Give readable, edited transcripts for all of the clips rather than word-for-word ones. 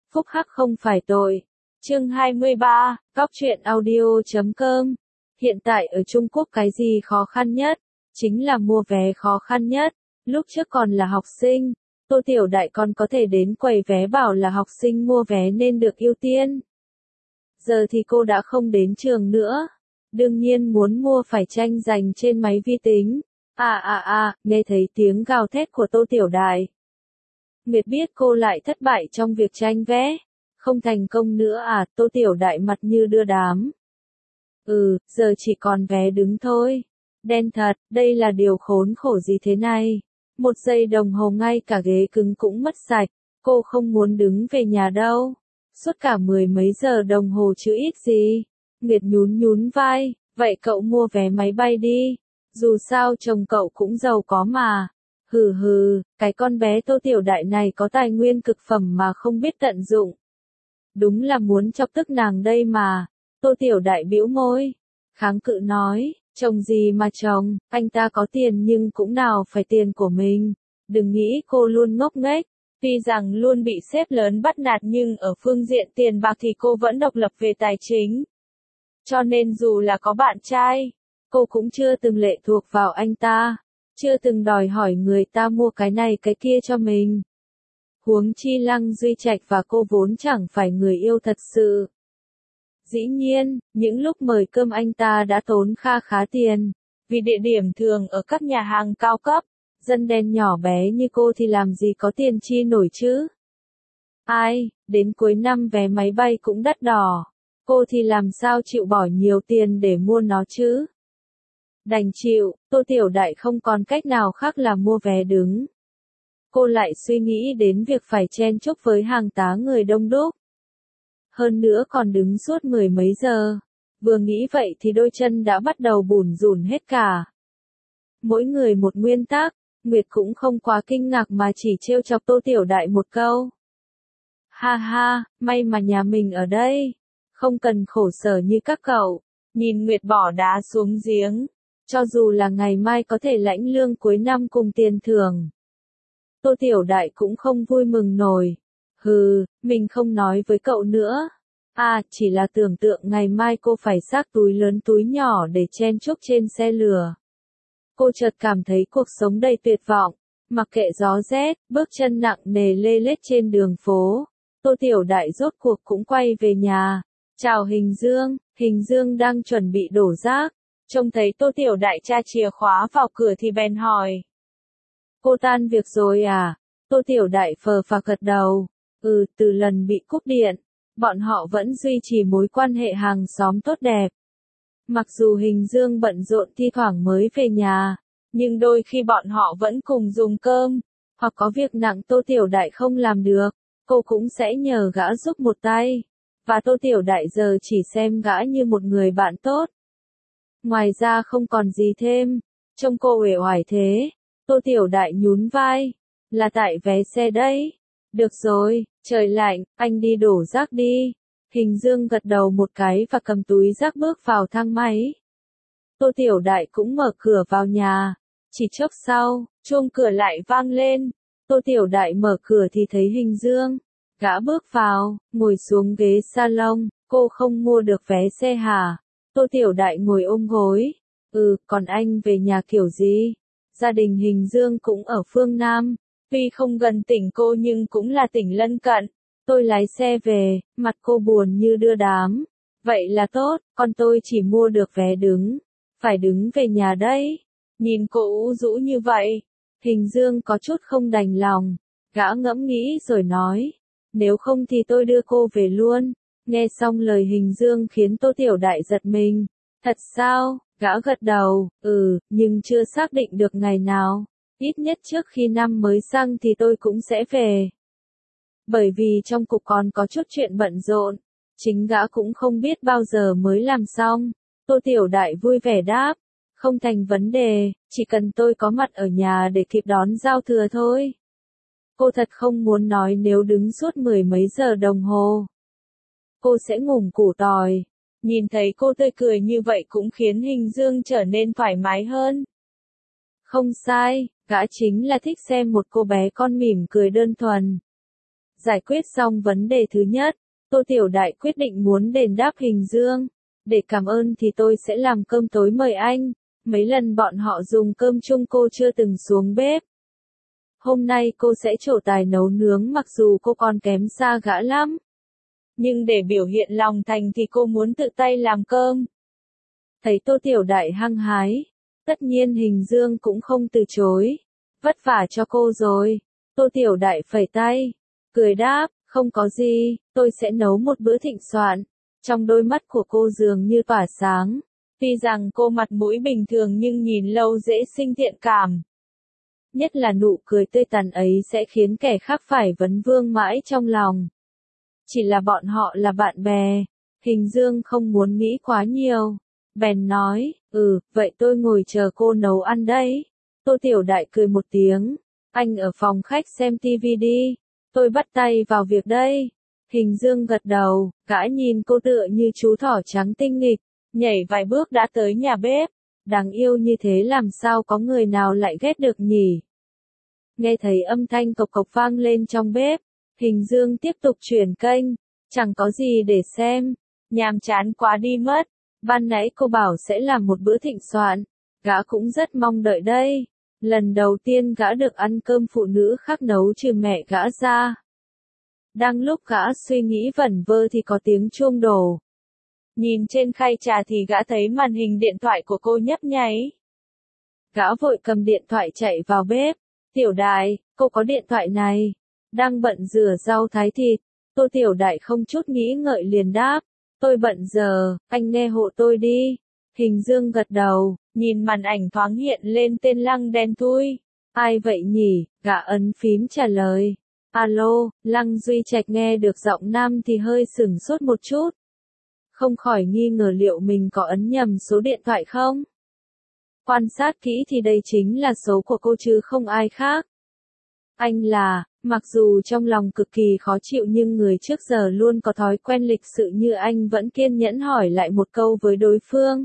phúc hắc không phải tội. Chương 23, Góc truyện audio.com. Hiện tại ở Trung Quốc cái gì khó khăn nhất? Chính là mua vé khó khăn nhất. Lúc trước còn là học sinh, Tô Tiểu Đại còn có thể đến quầy vé bảo là học sinh mua vé nên được ưu tiên. Giờ thì cô đã không đến trường nữa. Đương nhiên muốn mua phải tranh giành trên máy vi tính. Nghe thấy tiếng gào thét của Tô Tiểu Đại. Nguyệt biết cô lại thất bại trong việc tranh vé. Không thành công nữa à, Tô Tiểu Đại mặt như đưa đám. Giờ chỉ còn vé đứng thôi. Đen thật, đây là điều khốn khổ gì thế này. 1 giây đồng hồ ngay cả ghế cứng cũng mất sạch. Cô không muốn đứng về nhà đâu. Suốt cả 10 mấy giờ đồng hồ chứ ít gì. Nguyệt nhún vai, vậy cậu mua vé máy bay đi. Dù sao chồng cậu cũng giàu có mà. Cái con bé Tô Tiểu Đại này có tài nguyên cực phẩm mà không biết tận dụng. Đúng là muốn chọc tức nàng đây mà. Tô Tiểu Đại bĩu môi, kháng cự nói, chồng gì mà chồng, anh ta có tiền nhưng cũng nào phải tiền của mình. Đừng nghĩ cô luôn ngốc nghếch. Tuy rằng luôn bị sếp lớn bắt nạt nhưng ở phương diện tiền bạc thì cô vẫn độc lập về tài chính. Cho nên dù là có bạn trai, cô cũng chưa từng lệ thuộc vào anh ta, chưa từng đòi hỏi người ta mua cái này cái kia cho mình. Huống chi Lăng Duy Trạch và cô vốn chẳng phải người yêu thật sự. Dĩ nhiên, những lúc mời cơm anh ta đã tốn kha khá tiền, vì địa điểm thường ở các nhà hàng cao cấp, dân đen nhỏ bé như cô thì làm gì có tiền chi nổi chứ. Đến cuối năm vé máy bay cũng đắt đỏ, cô thì làm sao chịu bỏ nhiều tiền để mua nó chứ. Đành chịu, Tô Tiểu Đại không còn cách nào khác là mua vé đứng. Cô lại suy nghĩ đến việc phải chen chúc với hàng tá người đông đúc. Hơn nữa còn đứng suốt 10 mấy giờ. Vừa nghĩ vậy thì đôi chân đã bắt đầu bủn rủn hết cả. Mỗi người một nguyên tắc, Nguyệt cũng không quá kinh ngạc mà chỉ trêu chọc Tô Tiểu Đại một câu. May mà nhà mình ở đây. Không cần khổ sở như các cậu. Nhìn Nguyệt bỏ đá xuống giếng. Cho dù là ngày mai có thể lãnh lương cuối năm cùng tiền thưởng. Tô Tiểu Đại cũng không vui mừng nổi. Mình không nói với cậu nữa. Chỉ là tưởng tượng ngày mai cô phải xách túi lớn túi nhỏ để chen chúc trên xe lửa. Cô chợt cảm thấy cuộc sống đầy tuyệt vọng. Mặc kệ gió rét, bước chân nặng nề lê lết trên đường phố. Tô Tiểu Đại rốt cuộc cũng quay về nhà. Chào Hình Dương đang chuẩn bị đổ rác. Trông thấy Tô Tiểu Đại tra chìa khóa vào cửa thì bèn hỏi. Cô tan việc rồi à? Tô Tiểu Đại phờ phạc gật đầu. Từ lần bị cúp điện, bọn họ vẫn duy trì mối quan hệ hàng xóm tốt đẹp. Mặc dù Hình Dương bận rộn thi thoảng mới về nhà, nhưng đôi khi bọn họ vẫn cùng dùng cơm, hoặc có việc nặng Tô Tiểu Đại không làm được, cô cũng sẽ nhờ gã giúp một tay. Và Tô Tiểu Đại giờ chỉ xem gã như một người bạn tốt. Ngoài ra không còn gì thêm, trông cô uể oải thế. Tô Tiểu Đại nhún vai, là tại vé xe đấy. Được rồi, trời lạnh, anh đi đổ rác đi. Hình Dương gật đầu một cái và cầm túi rác bước vào thang máy. Tô Tiểu Đại cũng mở cửa vào nhà. Chỉ chốc sau, chuông cửa lại vang lên. Tô Tiểu Đại mở cửa thì thấy Hình Dương. Gã bước vào, ngồi xuống ghế salon. Cô không mua được vé xe hả? Tô Tiểu Đại ngồi ôm gối. Còn anh về nhà kiểu gì? Gia đình Hình Dương cũng ở phương Nam. Tuy không gần tỉnh cô nhưng cũng là tỉnh lân cận. Tôi lái xe về, mặt cô buồn như đưa đám. Vậy là tốt, con tôi chỉ mua được vé đứng. Phải đứng về nhà đấy. Nhìn cô u rũ như vậy. Hình Dương có chút không đành lòng. Gã ngẫm nghĩ rồi nói. Nếu không thì tôi đưa cô về luôn. Nghe xong lời Hình Dương khiến Tô Tiểu Đại giật mình. Thật sao? Gã gật đầu. Nhưng chưa xác định được ngày nào. Ít nhất trước khi năm mới sang thì tôi cũng sẽ về. Bởi vì trong cục còn có chút chuyện bận rộn. Chính gã cũng không biết bao giờ mới làm xong. Tô Tiểu Đại vui vẻ đáp. Không thành vấn đề, chỉ cần tôi có mặt ở nhà để kịp đón giao thừa thôi. Cô thật không muốn nói nếu đứng suốt 10 mấy giờ đồng hồ. Cô sẽ ngủm củ tỏi. Nhìn thấy cô tươi cười như vậy cũng khiến Hình Dương trở nên thoải mái hơn. Không sai, gã chính là thích xem một cô bé con mỉm cười đơn thuần. Giải quyết xong vấn đề thứ nhất, Tô Tiểu Đại quyết định muốn đền đáp Hình Dương. Để cảm ơn thì tôi sẽ làm cơm tối mời anh. Mấy lần bọn họ dùng cơm chung cô chưa từng xuống bếp. Hôm nay cô sẽ trổ tài nấu nướng mặc dù cô còn kém xa gã lắm. Nhưng để biểu hiện lòng thành thì cô muốn tự tay làm cơm. Thấy Tô Tiểu Đại hăng hái, tất nhiên Hình Dương cũng không từ chối. Vất vả cho cô rồi. Tô Tiểu Đại phẩy tay, cười đáp, không có gì, tôi sẽ nấu một bữa thịnh soạn. Trong đôi mắt của cô dường như tỏa sáng. Tuy rằng cô mặt mũi bình thường nhưng nhìn lâu dễ sinh thiện cảm. Nhất là nụ cười tươi tắn ấy sẽ khiến kẻ khác phải vấn vương mãi trong lòng. Chỉ là bọn họ là bạn bè. Hình Dương không muốn nghĩ quá nhiều. Bèn nói, vậy tôi ngồi chờ cô nấu ăn đấy. Tô Tiểu Đại cười một tiếng. Anh ở phòng khách xem tivi đi. Tôi bắt tay vào việc đây. Hình Dương gật đầu, gã nhìn cô tựa như chú thỏ trắng tinh nghịch, nhảy vài bước đã tới nhà bếp. Đáng yêu như thế làm sao có người nào lại ghét được nhỉ? Nghe thấy âm thanh cộc cộc vang lên trong bếp, Hình Dương tiếp tục chuyển kênh, chẳng có gì để xem, nhàm chán quá đi mất. Ban nãy cô bảo sẽ làm một bữa thịnh soạn, gã cũng rất mong đợi đây. Lần đầu tiên gã được ăn cơm phụ nữ khác nấu trừ mẹ gã ra. Đang lúc gã suy nghĩ vẩn vơ thì có tiếng chuông đổ. Nhìn trên khay trà thì gã thấy màn hình điện thoại của cô nhấp nháy. Gã vội cầm điện thoại chạy vào bếp. Tiểu Đại, cô có điện thoại này. Đang bận rửa rau thái thịt. Tô Tiểu Đại không chút nghĩ ngợi liền đáp. Tôi bận giờ, anh nghe hộ tôi đi. Hình Dương gật đầu, nhìn màn ảnh thoáng hiện lên tên Lăng Đen Thui. Ai vậy nhỉ? Gã ấn phím trả lời. Alo, Lăng Duy Trạch nghe được giọng nam thì hơi sửng sốt một chút. Không khỏi nghi ngờ liệu mình có ấn nhầm số điện thoại không? Quan sát kỹ thì đây chính là số của cô chứ không ai khác. Anh là, mặc dù trong lòng cực kỳ khó chịu nhưng người trước giờ luôn có thói quen lịch sự như anh vẫn kiên nhẫn hỏi lại một câu với đối phương.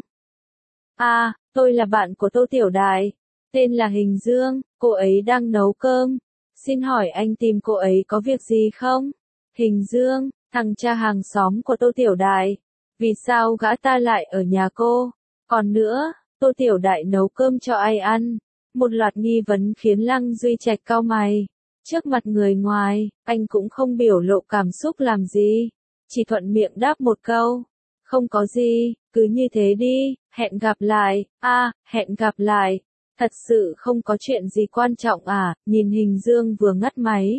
Tôi là bạn của Tô Tiểu Đại, tên là Hình Dương, cô ấy đang nấu cơm. Xin hỏi anh tìm cô ấy có việc gì không? Hình Dương, thằng cha hàng xóm của Tô Tiểu Đại. Vì sao gã ta lại ở nhà cô? Còn nữa, Tô Tiểu Đại nấu cơm cho ai ăn? Một loạt nghi vấn khiến Lăng Duy Trạch cau mày. Trước mặt người ngoài, anh cũng không biểu lộ cảm xúc làm gì. Chỉ thuận miệng đáp một câu. Không có gì, cứ như thế đi, hẹn gặp lại. Hẹn gặp lại. Thật sự không có chuyện gì quan trọng à? Nhìn Hình Dương vừa ngắt máy.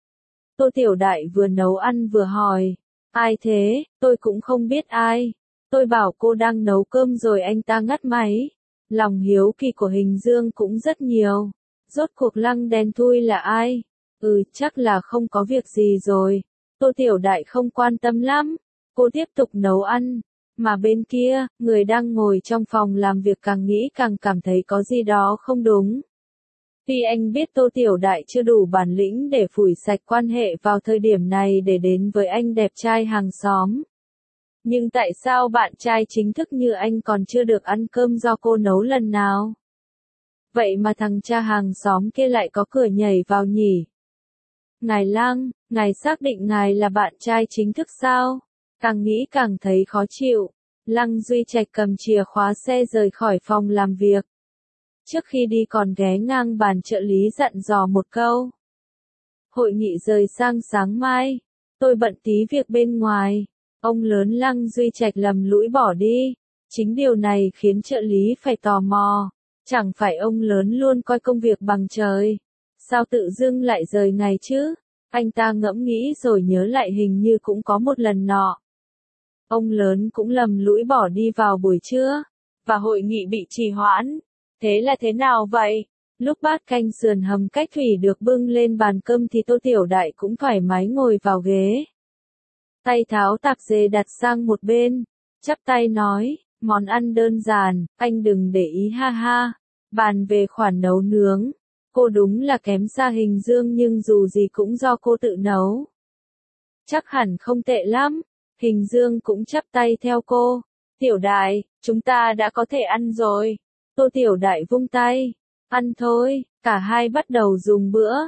Tô Tiểu Đại vừa nấu ăn vừa hỏi. Ai thế? Tôi cũng không biết ai. Tôi bảo cô đang nấu cơm rồi anh ta ngắt máy. Lòng hiếu kỳ của Hình Dương cũng rất nhiều. Rốt cuộc Lăng Đen Thui là ai? Chắc là không có việc gì rồi. Tô Tiểu Đại không quan tâm lắm. Cô tiếp tục nấu ăn. Mà bên kia, người đang ngồi trong phòng làm việc càng nghĩ càng cảm thấy có gì đó không đúng. Tuy anh biết Tô Tiểu Đại chưa đủ bản lĩnh để phủi sạch quan hệ vào thời điểm này để đến với anh đẹp trai hàng xóm. Nhưng tại sao bạn trai chính thức như anh còn chưa được ăn cơm do cô nấu lần nào? Vậy mà thằng cha hàng xóm kia lại có cửa nhảy vào nhỉ? Ngài Lăng, ngài xác định ngài là bạn trai chính thức sao? Càng nghĩ càng thấy khó chịu. Lăng Duy Trạch cầm chìa khóa xe rời khỏi phòng làm việc. Trước khi đi còn ghé ngang bàn trợ lý dặn dò một câu. Hội nghị rời sang sáng mai. Tôi bận tí việc bên ngoài. Ông lớn Lăng Duy Trạch lầm lũi bỏ đi. Chính điều này khiến trợ lý phải tò mò. Chẳng phải ông lớn luôn coi công việc bằng trời. Sao tự dưng lại rời ngày chứ? Anh ta ngẫm nghĩ rồi nhớ lại hình như cũng có một lần nọ. Ông lớn cũng lầm lũi bỏ đi vào buổi trưa. Và hội nghị bị trì hoãn. Thế là thế nào vậy? Lúc bát canh sườn hầm cách thủy được bưng lên bàn cơm thì Tô Tiểu Đại cũng thoải mái ngồi vào ghế. Tay tháo tạp dề đặt sang một bên. Chắp tay nói, món ăn đơn giản, anh đừng để ý ha ha. Bàn về khoản nấu nướng. Cô đúng là kém xa Hình Dương nhưng dù gì cũng do cô tự nấu. Chắc hẳn không tệ lắm. Hình Dương cũng chắp tay theo cô. Tiểu Đại, chúng ta đã có thể ăn rồi. Tô Tiểu Đại vung tay. Ăn thôi, cả hai bắt đầu dùng bữa.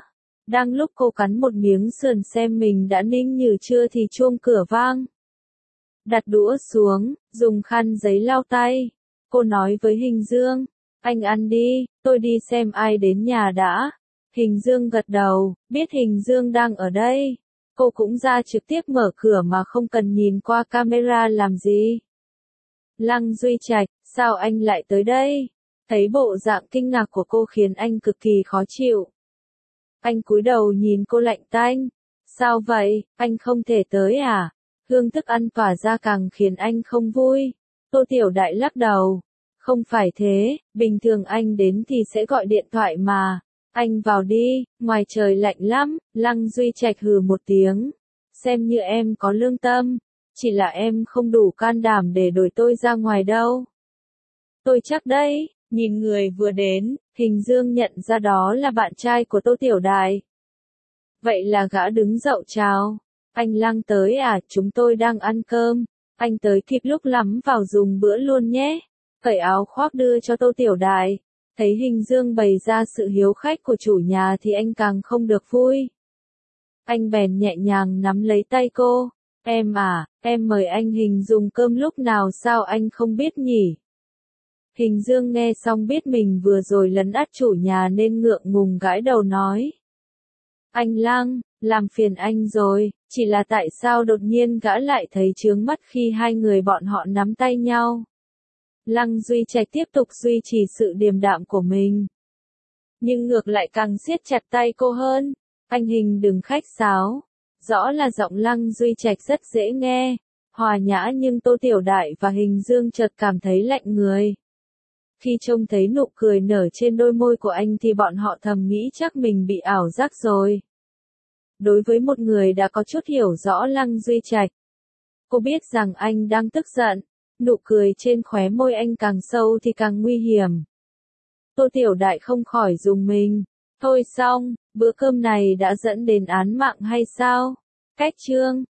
Đang lúc cô cắn một miếng sườn xem mình đã ninh nhừ chưa thì chuông cửa vang. Đặt đũa xuống, dùng khăn giấy lau tay. Cô nói với Hình Dương, anh ăn đi, tôi đi xem ai đến nhà đã. Hình Dương gật đầu, biết Hình Dương đang ở đây. Cô cũng ra trực tiếp mở cửa mà không cần nhìn qua camera làm gì. Lăng Duy Trạch, sao anh lại tới đây? Thấy bộ dạng kinh ngạc của cô khiến anh cực kỳ khó chịu. Anh cúi đầu nhìn cô lạnh tanh. Sao vậy, anh không thể tới à? Hương thức ăn tỏa ra càng khiến anh không vui. Tô Tiểu Đại lắc đầu. Không phải thế, bình thường anh đến thì sẽ gọi điện thoại mà. Anh vào đi, ngoài trời lạnh lắm. Lăng Duy Trạch hừ một tiếng. Xem như em có lương tâm. Chỉ là em không đủ can đảm để đuổi tôi ra ngoài đâu. Tôi chắc đấy. Nhìn người vừa đến, Hình Dương nhận ra đó là bạn trai của Tô Tiểu Đại. Vậy là gã đứng dậu chào. Anh Lăng tới à, chúng tôi đang ăn cơm. Anh tới kịp lúc lắm vào dùng bữa luôn nhé. Cởi áo khoác đưa cho Tô Tiểu Đại. Thấy Hình Dương bày ra sự hiếu khách của chủ nhà thì anh càng không được vui. Anh bèn nhẹ nhàng nắm lấy tay cô. Em à, em mời anh Hình dùng cơm lúc nào sao anh không biết nhỉ? Hình Dương nghe xong biết mình vừa rồi lấn át chủ nhà nên ngượng ngùng gãi đầu nói. Anh Lăng, làm phiền anh rồi, chỉ là tại sao đột nhiên gã lại thấy chướng mắt khi hai người bọn họ nắm tay nhau. Lăng Duy Trạch tiếp tục duy trì sự điềm đạm của mình. Nhưng ngược lại càng siết chặt tay cô hơn. Anh Hình đừng khách sáo. Rõ là giọng Lăng Duy Trạch rất dễ nghe, hòa nhã nhưng Tô Tiểu Đại và Hình Dương chợt cảm thấy lạnh người. Khi trông thấy nụ cười nở trên đôi môi của anh thì bọn họ thầm nghĩ chắc mình bị ảo giác rồi. Đối với một người đã có chút hiểu rõ Lăng Duy Trạch, cô biết rằng anh đang tức giận, nụ cười trên khóe môi anh càng sâu thì càng nguy hiểm. Tô Tiểu Đại không khỏi rùng mình. Thôi xong, bữa cơm này đã dẫn đến án mạng hay sao? Cách chương